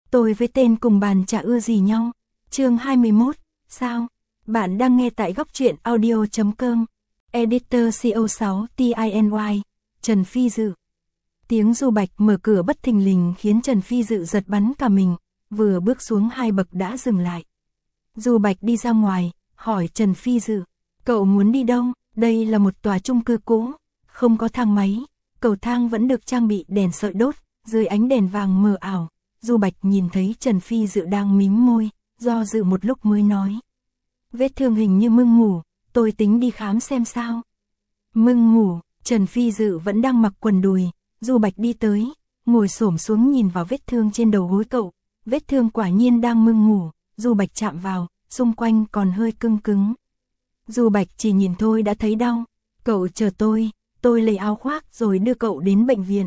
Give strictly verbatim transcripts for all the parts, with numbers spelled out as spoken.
Tôi với tên cùng bàn chả ưa gì nhau. Chương hai mươi mốt, sao? Bạn đang nghe tại góc truyện audio chấm com. Editor C O sáu T I N Y, Trần Phi Dự. Tiếng Du Bạch mở cửa bất thình lình khiến Trần Phi Dự giật bắn cả mình, vừa bước xuống hai bậc đã dừng lại. Du Bạch đi ra ngoài, hỏi Trần Phi Dự, cậu muốn đi đâu? Đây là một tòa chung cư cũ, không có thang máy, cầu thang vẫn được trang bị đèn sợi đốt, dưới ánh đèn vàng mờ ảo. Du Bạch nhìn thấy Trần Phi Dự đang mím môi, do dự một lúc mới nói. Vết thương hình như mưng mủ, tôi tính đi khám xem sao. Mưng mủ, Trần Phi Dự vẫn đang mặc quần đùi, Du Bạch đi tới, ngồi xổm xuống nhìn vào vết thương trên đầu gối cậu. Vết thương quả nhiên đang mưng mủ, Du Bạch chạm vào, xung quanh còn hơi cứng cứng. Du Bạch chỉ nhìn thôi đã thấy đau, cậu chờ tôi, tôi lấy áo khoác rồi đưa cậu đến bệnh viện.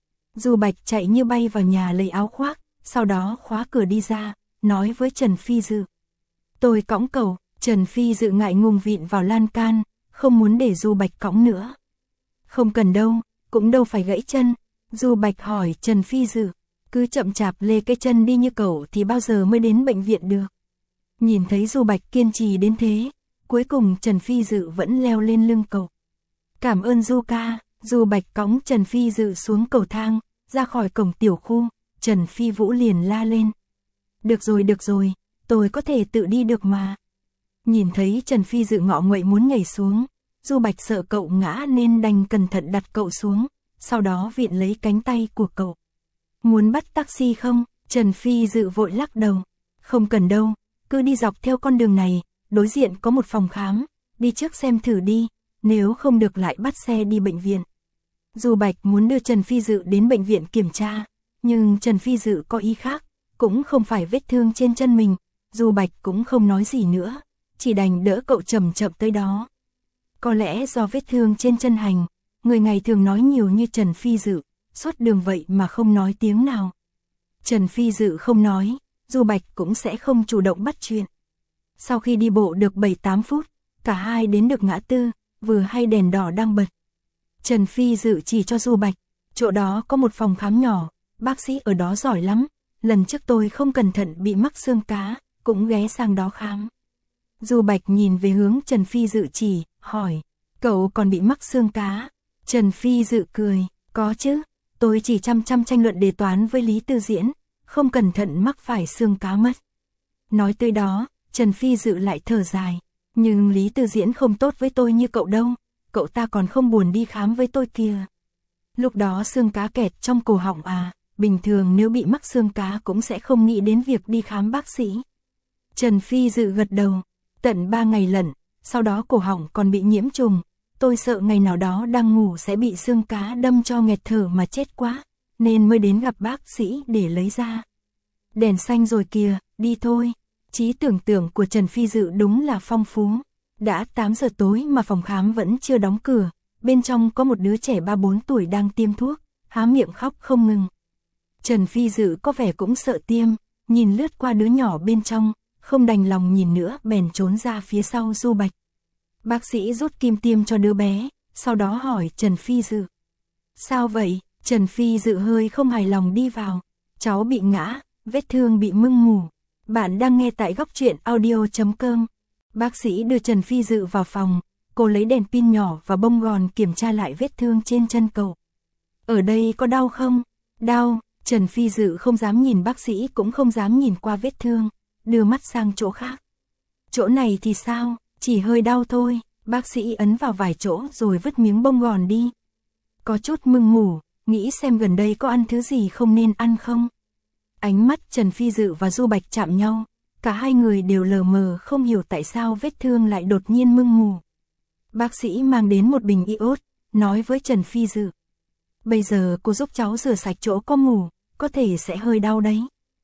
Du Bạch chạy như bay vào nhà lấy áo khoác, sau đó khóa cửa đi ra, nói với Trần Phi Dự. Tôi cõng cậu. Trần Phi Dự ngại ngùng vịn vào lan can, không muốn để Du Bạch cõng nữa. Không cần đâu, cũng đâu phải gãy chân. Du Bạch hỏi Trần Phi Dự, cứ chậm chạp lê cái chân đi như cậu thì bao giờ mới đến bệnh viện được. Nhìn thấy Du Bạch kiên trì đến thế, cuối cùng Trần Phi Dự vẫn leo lên lưng cậu. Cảm ơn Du ca. Du Bạch cõng Trần Phi Dự xuống cầu thang, ra khỏi cổng tiểu khu. Trần Phi Vũ liền la lên. Được rồi được rồi, tôi có thể tự đi được mà. Nhìn thấy Trần Phi Dự ngọ nguậy muốn nhảy xuống, Du Bạch sợ cậu ngã nên đành cẩn thận đặt cậu xuống, sau đó vịn lấy cánh tay của cậu. Muốn bắt taxi không? Trần Phi Dự vội lắc đầu. Không cần đâu, cứ đi dọc theo con đường này, đối diện có một phòng khám, đi trước xem thử đi, nếu không được lại bắt xe đi bệnh viện. Du Bạch muốn đưa Trần Phi Dự đến bệnh viện kiểm tra, nhưng Trần Phi Dự có ý khác, cũng không phải vết thương trên chân mình, Du Bạch cũng không nói gì nữa. Chỉ đành đỡ cậu chậm chậm tới đó. Có lẽ do vết thương trên chân hành, người ngày thường nói nhiều như Trần Phi Dự, suốt đường vậy mà không nói tiếng nào. Trần Phi Dự không nói, Du Bạch cũng sẽ không chủ động bắt chuyện. Sau khi đi bộ được bảy tám phút, cả hai đến được ngã tư, vừa hay đèn đỏ đang bật. Trần Phi Dự chỉ cho Du Bạch, chỗ đó có một phòng khám nhỏ, bác sĩ ở đó giỏi lắm, lần trước tôi không cẩn thận bị mắc xương cá, cũng ghé sang đó khám. Du Bạch nhìn về hướng Trần Phi Dự chỉ, hỏi, cậu còn bị mắc xương cá? Trần Phi Dự cười, có chứ, tôi chỉ chăm chăm tranh luận đề toán với Lý Tư Diễn, không cẩn thận mắc phải xương cá mất. Nói tới đó, Trần Phi Dự lại thở dài, nhưng Lý Tư Diễn không tốt với tôi như cậu đâu, cậu ta còn không buồn đi khám với tôi kìa. Lúc đó xương cá kẹt trong cổ họng à, bình thường nếu bị mắc xương cá cũng sẽ không nghĩ đến việc đi khám bác sĩ. Trần Phi Dự gật đầu. Tận ba ngày lận, sau đó cổ họng còn bị nhiễm trùng, tôi sợ ngày nào đó đang ngủ sẽ bị xương cá đâm cho nghẹt thở mà chết quá, nên mới đến gặp bác sĩ để lấy ra. Đèn xanh rồi kìa, đi thôi. Trí tưởng tượng của Trần Phi Dự đúng là phong phú. Đã tám giờ tối mà phòng khám vẫn chưa đóng cửa, bên trong có một đứa trẻ ba bốn tuổi đang tiêm thuốc, há miệng khóc không ngừng. Trần Phi Dự có vẻ cũng sợ tiêm, nhìn lướt qua đứa nhỏ bên trong, không đành lòng nhìn nữa bèn trốn ra phía sau Du Bạch. Bác sĩ rút kim tiêm cho đứa bé, sau đó hỏi Trần Phi Dự. Sao vậy? Trần Phi Dự hơi không hài lòng đi vào. Cháu bị ngã, vết thương bị mưng mủ. Bạn đang nghe tại góc truyện audio chấm com. Bác sĩ đưa Trần Phi Dự vào phòng, cô lấy đèn pin nhỏ và bông gòn kiểm tra lại vết thương trên chân cậu. Ở đây có đau không? Đau. Trần Phi Dự không dám nhìn bác sĩ cũng không dám nhìn qua vết thương, đưa mắt sang chỗ khác. Chỗ này thì sao? Chỉ hơi đau thôi. Bác sĩ ấn vào vài chỗ rồi vứt miếng bông gòn đi. Có chút mưng mủ, nghĩ xem gần đây có ăn thứ gì không nên ăn không? Ánh mắt Trần Phi Dự và Du Bạch chạm nhau, cả hai người đều lờ mờ không hiểu tại sao vết thương lại đột nhiên mưng mủ. Bác sĩ mang đến một bình iốt, nói với Trần Phi Dự. Bây giờ cô giúp cháu rửa sạch chỗ có mủ, có thể sẽ hơi đau đấy.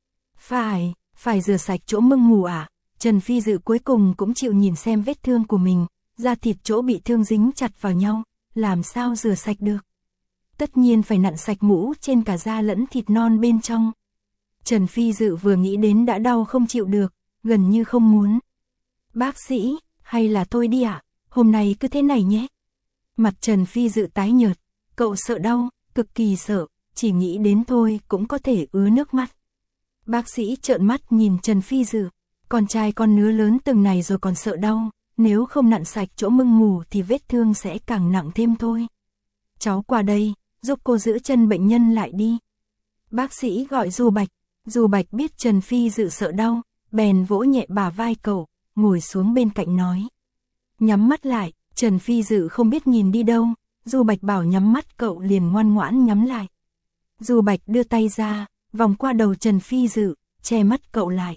Phải. Phải rửa sạch chỗ mưng mủ à? Trần Phi Dự cuối cùng cũng chịu nhìn xem vết thương của mình, da thịt chỗ bị thương dính chặt vào nhau, làm sao rửa sạch được? Tất nhiên phải nặn sạch mũ trên cả da lẫn thịt non bên trong. Trần Phi Dự vừa nghĩ đến đã đau không chịu được, gần như không muốn. Bác sĩ, hay là thôi đi ạ, à? Hôm nay cứ thế này nhé. Mặt Trần Phi Dự tái nhợt, cậu sợ đau, cực kỳ sợ, chỉ nghĩ đến thôi cũng có thể ứa nước mắt. Bác sĩ trợn mắt nhìn Trần Phi Dự, con trai con nứa lớn từng này rồi còn sợ đau, nếu không nặn sạch chỗ mưng mù thì vết thương sẽ càng nặng thêm thôi. Cháu qua đây, giúp cô giữ chân bệnh nhân lại đi. Bác sĩ gọi Du Bạch, Du Bạch biết Trần Phi Dự sợ đau, bèn vỗ nhẹ bả vai cậu, ngồi xuống bên cạnh nói. Nhắm mắt lại, Trần Phi Dự không biết nhìn đi đâu, Du Bạch bảo nhắm mắt cậu liền ngoan ngoãn nhắm lại. Du Bạch đưa tay ra, vòng qua đầu Trần Phi Dự, che mắt cậu lại.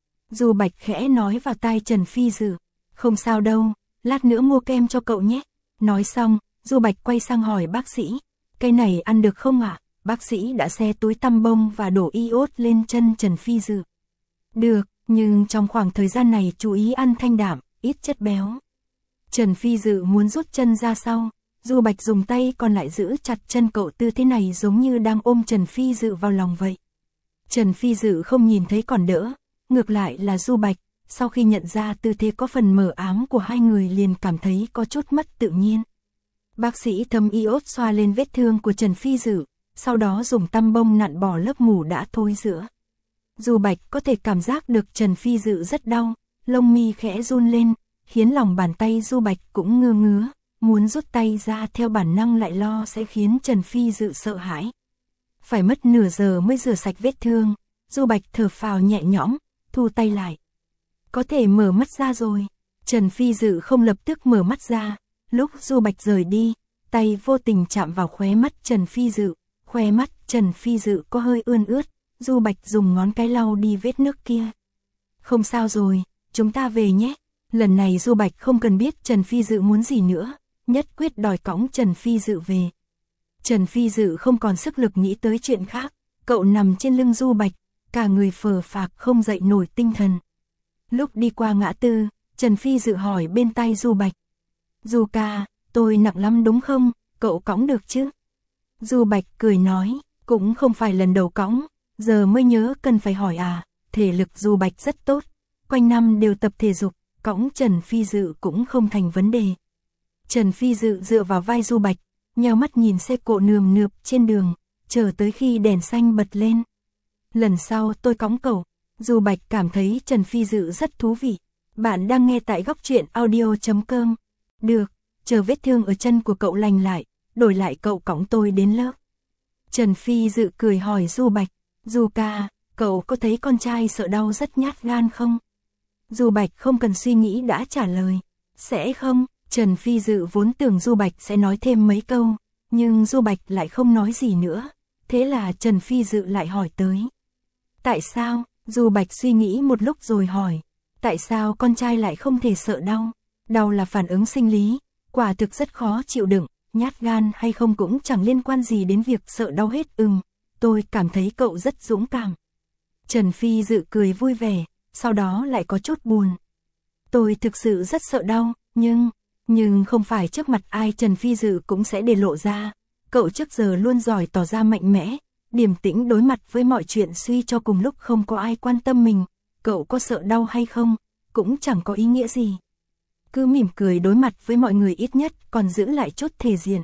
Du Bạch khẽ nói vào tai Trần Phi Dự, không sao đâu, lát nữa mua kem cho cậu nhé. Nói xong, Du Bạch quay sang hỏi bác sĩ, cái này ăn được không ạ? À? Bác sĩ đã xe túi tăm bông và đổ iốt lên chân Trần Phi Dự. Được, nhưng trong khoảng thời gian này chú ý ăn thanh đạm, ít chất béo. Trần Phi Dự muốn rút chân ra sau, Du Bạch dùng tay còn lại giữ chặt chân cậu, tư thế này giống như đang ôm Trần Phi Dự vào lòng vậy. Trần Phi Dự không nhìn thấy còn đỡ, ngược lại là Du Bạch, sau khi nhận ra tư thế có phần mờ ám của hai người liền cảm thấy có chút mất tự nhiên. Bác sĩ thấm iốt xoa lên vết thương của Trần Phi Dự, sau đó dùng tăm bông nặn bỏ lớp mủ đã thối rữa. Du Bạch có thể cảm giác được Trần Phi Dự rất đau, lông mi khẽ run lên, khiến lòng bàn tay Du Bạch cũng ngơ ngứa, muốn rút tay ra theo bản năng lại lo sẽ khiến Trần Phi Dự sợ hãi. Phải mất nửa giờ mới rửa sạch vết thương, Du Bạch thở phào nhẹ nhõm, thu tay lại. Có thể mở mắt ra rồi. Trần Phi Dự không lập tức mở mắt ra, lúc Du Bạch rời đi, tay vô tình chạm vào khóe mắt Trần Phi Dự, khóe mắt Trần Phi Dự có hơi ươn ướt, Du Bạch dùng ngón cái lau đi vết nước kia. Không sao rồi, chúng ta về nhé. Lần này Du Bạch không cần biết Trần Phi Dự muốn gì nữa, nhất quyết đòi cõng Trần Phi Dự về. Trần Phi Dự không còn sức lực nghĩ tới chuyện khác, cậu nằm trên lưng Du Bạch, cả người phờ phạc không dậy nổi tinh thần. Lúc đi qua ngã tư, Trần Phi Dự hỏi bên tai Du Bạch. Du ca, tôi nặng lắm đúng không, cậu cõng được chứ? Du Bạch cười nói, cũng không phải lần đầu cõng, giờ mới nhớ cần phải hỏi à, thể lực Du Bạch rất tốt, quanh năm đều tập thể dục, cõng Trần Phi Dự cũng không thành vấn đề. Trần Phi Dự dựa vào vai Du Bạch, nheo mắt nhìn xe cộ nườm nượp trên đường, chờ tới khi đèn xanh bật lên. Lần sau tôi cõng cậu. Du Bạch cảm thấy Trần Phi Dự rất thú vị. Bạn đang nghe tại góc truyện audio chấm com. Được, chờ vết thương ở chân của cậu lành lại, đổi lại cậu cõng tôi đến lớp. Trần Phi Dự cười hỏi Du Bạch, Du ca, cậu có thấy con trai sợ đau rất nhát gan không? Du Bạch không cần suy nghĩ đã trả lời, sẽ không. Trần Phi Dự vốn tưởng Du Bạch sẽ nói thêm mấy câu, nhưng Du Bạch lại không nói gì nữa. Thế là Trần Phi Dự lại hỏi tới. Tại sao? Du Bạch suy nghĩ một lúc rồi hỏi. Tại sao con trai lại không thể sợ đau? Đau là phản ứng sinh lý, quả thực rất khó chịu đựng, nhát gan hay không cũng chẳng liên quan gì đến việc sợ đau hết. Ừm, tôi cảm thấy cậu rất dũng cảm. Trần Phi Dự cười vui vẻ, sau đó lại có chút buồn. Tôi thực sự rất sợ đau, nhưng... Nhưng không phải trước mặt ai Trần Phi Dự cũng sẽ để lộ ra. Cậu trước giờ luôn giỏi tỏ ra mạnh mẽ, điềm tĩnh đối mặt với mọi chuyện, suy cho cùng lúc không có ai quan tâm mình. Cậu có sợ đau hay không, cũng chẳng có ý nghĩa gì. Cứ mỉm cười đối mặt với mọi người, ít nhất còn giữ lại chút thể diện.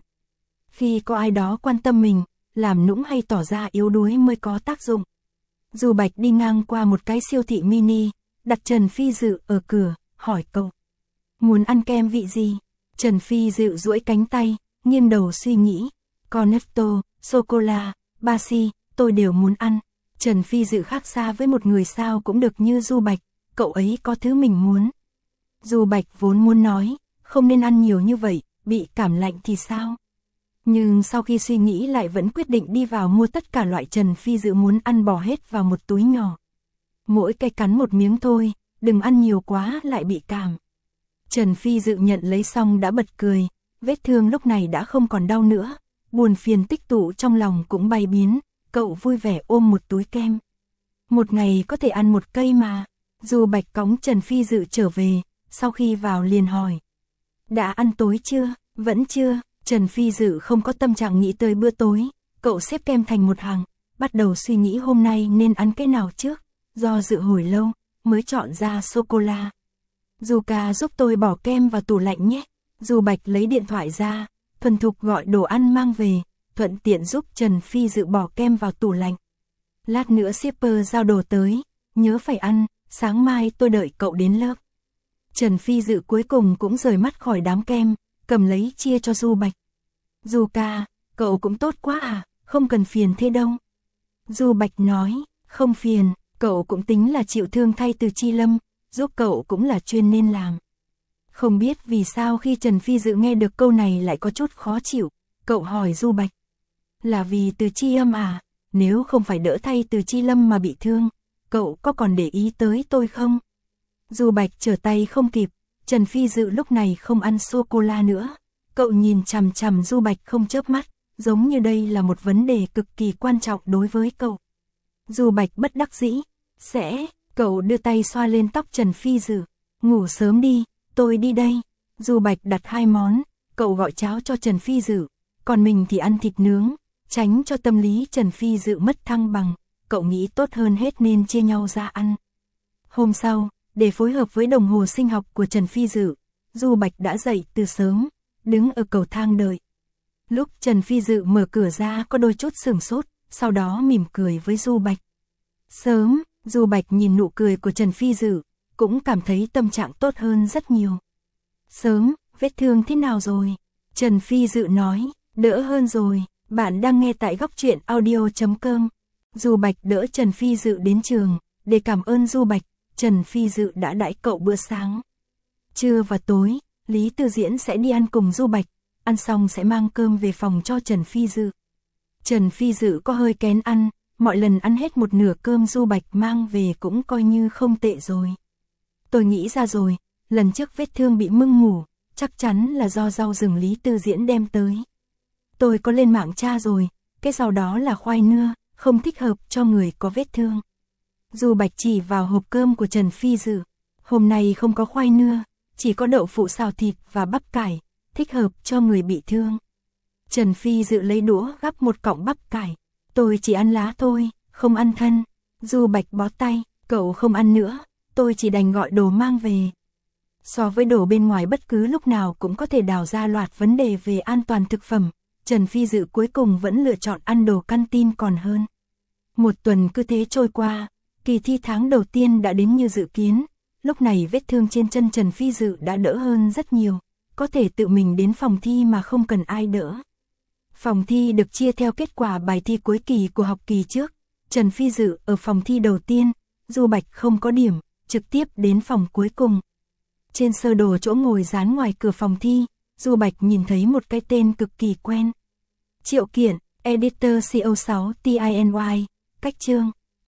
Khi có ai đó quan tâm mình, làm nũng hay tỏ ra yếu đuối mới có tác dụng. Du Bạch đi ngang qua một cái siêu thị mini, đặt Trần Phi Dự ở cửa, hỏi cậu. Muốn ăn kem vị gì? Trần Phi Dự duỗi cánh tay, nghiêng đầu suy nghĩ. Cornetto, sô-cô-la, Basi, tôi đều muốn ăn. Trần Phi Dự khác xa với một người sao cũng được như Du Bạch, cậu ấy có thứ mình muốn. Du Bạch vốn muốn nói, không nên ăn nhiều như vậy, bị cảm lạnh thì sao? Nhưng sau khi suy nghĩ lại vẫn quyết định đi vào mua tất cả loại Trần Phi Dự muốn ăn, bỏ hết vào một túi nhỏ. Mỗi cái cắn một miếng thôi, đừng ăn nhiều quá lại bị cảm. Trần Phi Dự nhận lấy xong đã bật cười, vết thương lúc này đã không còn đau nữa, buồn phiền tích tụ trong lòng cũng bay biến, cậu vui vẻ ôm một túi kem. Một ngày có thể ăn một cây mà. Du Bạch cõng Trần Phi Dự trở về, sau khi vào liền hỏi. Đã ăn tối chưa? Vẫn chưa. Trần Phi Dự không có tâm trạng nghĩ tới bữa tối, cậu xếp kem thành một hàng, bắt đầu suy nghĩ hôm nay nên ăn cái nào trước, do dự hồi lâu, mới chọn ra sô-cô-la. Du ca giúp tôi bỏ kem vào tủ lạnh nhé. Du Bạch lấy điện thoại ra, thuần thục gọi đồ ăn mang về, thuận tiện giúp Trần Phi Dự bỏ kem vào tủ lạnh. Lát nữa shipper giao đồ tới, nhớ phải ăn, sáng mai tôi đợi cậu đến lớp. Trần Phi Dự cuối cùng cũng rời mắt khỏi đám kem, cầm lấy chia cho Du Bạch. Du ca, cậu cũng tốt quá à, không cần phiền thế đâu. Du Bạch nói, không phiền, cậu cũng tính là chịu thương thay Từ Chi Lâm, giúp cậu cũng là chuyên nên làm. Không biết vì sao khi Trần Phi Dự nghe được câu này lại có chút khó chịu, cậu hỏi Du Bạch. Là vì Từ Chi Lâm à, nếu không phải đỡ thay Từ Chi Lâm mà bị thương, cậu có còn để ý tới tôi không? Du Bạch trở tay không kịp, Trần Phi Dự lúc này không ăn sô-cô-la nữa. Cậu nhìn chằm chằm Du Bạch không chớp mắt, giống như đây là một vấn đề cực kỳ quan trọng đối với cậu. Du Bạch bất đắc dĩ, sẽ, cậu đưa tay xoa lên tóc Trần Phi Dự, ngủ sớm đi, tôi đi đây. Du Bạch đặt hai món, cậu gọi cháo cho Trần Phi Dự, còn mình thì ăn thịt nướng, tránh cho tâm lý Trần Phi Dự mất thăng bằng, cậu nghĩ tốt hơn hết nên chia nhau ra ăn. Hôm sau, để phối hợp với đồng hồ sinh học của Trần Phi Dự, Du Bạch đã dậy từ sớm, đứng ở cầu thang đợi. Lúc Trần Phi Dự mở cửa ra có đôi chút sửng sốt, sau đó mỉm cười với Du Bạch. Sớm, Du Bạch nhìn nụ cười của Trần Phi Dự, cũng cảm thấy tâm trạng tốt hơn rất nhiều. Sớm, vết thương thế nào rồi? Trần Phi Dự nói, đỡ hơn rồi, bạn đang nghe tại góc truyện audio chấm com. Du Bạch đỡ Trần Phi Dự đến trường, để cảm ơn Du Bạch, Trần Phi Dự đã đãi cậu bữa sáng. Trưa và tối, Lý Tư Diễn sẽ đi ăn cùng Du Bạch, ăn xong sẽ mang cơm về phòng cho Trần Phi Dự. Trần Phi Dự có hơi kén ăn, mọi lần ăn hết một nửa cơm Du Bạch mang về cũng coi như không tệ rồi. Tôi nghĩ ra rồi, lần trước vết thương bị mưng mủ, chắc chắn là do rau rừng Lý Tư Diễn đem tới. Tôi có lên mạng tra rồi, cái rau đó là khoai nưa, không thích hợp cho người có vết thương. Du Bạch chỉ vào hộp cơm của Trần Phi Dự, hôm nay không có khoai nưa, chỉ có đậu phụ xào thịt và bắp cải, thích hợp cho người bị thương. Trần Phi Dự lấy đũa gắp một cọng bắp cải, tôi chỉ ăn lá thôi, không ăn thân. Du Bạch bó tay, cậu không ăn nữa, tôi chỉ đành gọi đồ mang về. So với đồ bên ngoài bất cứ lúc nào cũng có thể đào ra loạt vấn đề về an toàn thực phẩm, Trần Phi Dự cuối cùng vẫn lựa chọn ăn đồ canteen còn hơn. Một tuần cứ thế trôi qua, kỳ thi tháng đầu tiên đã đến như dự kiến, lúc này vết thương trên chân Trần Phi Dự đã đỡ hơn rất nhiều, có thể tự mình đến phòng thi mà không cần ai đỡ. Phòng thi được chia theo kết quả bài thi cuối kỳ của học kỳ trước, Trần Phi Dự ở phòng thi đầu tiên, Du Bạch không có điểm, trực tiếp đến phòng cuối cùng. Trên sơ đồ chỗ ngồi dán ngoài cửa phòng thi, Du Bạch nhìn thấy một cái tên cực kỳ quen. Triệu Kiện, Editor C O sáu T I N Y, cách chương.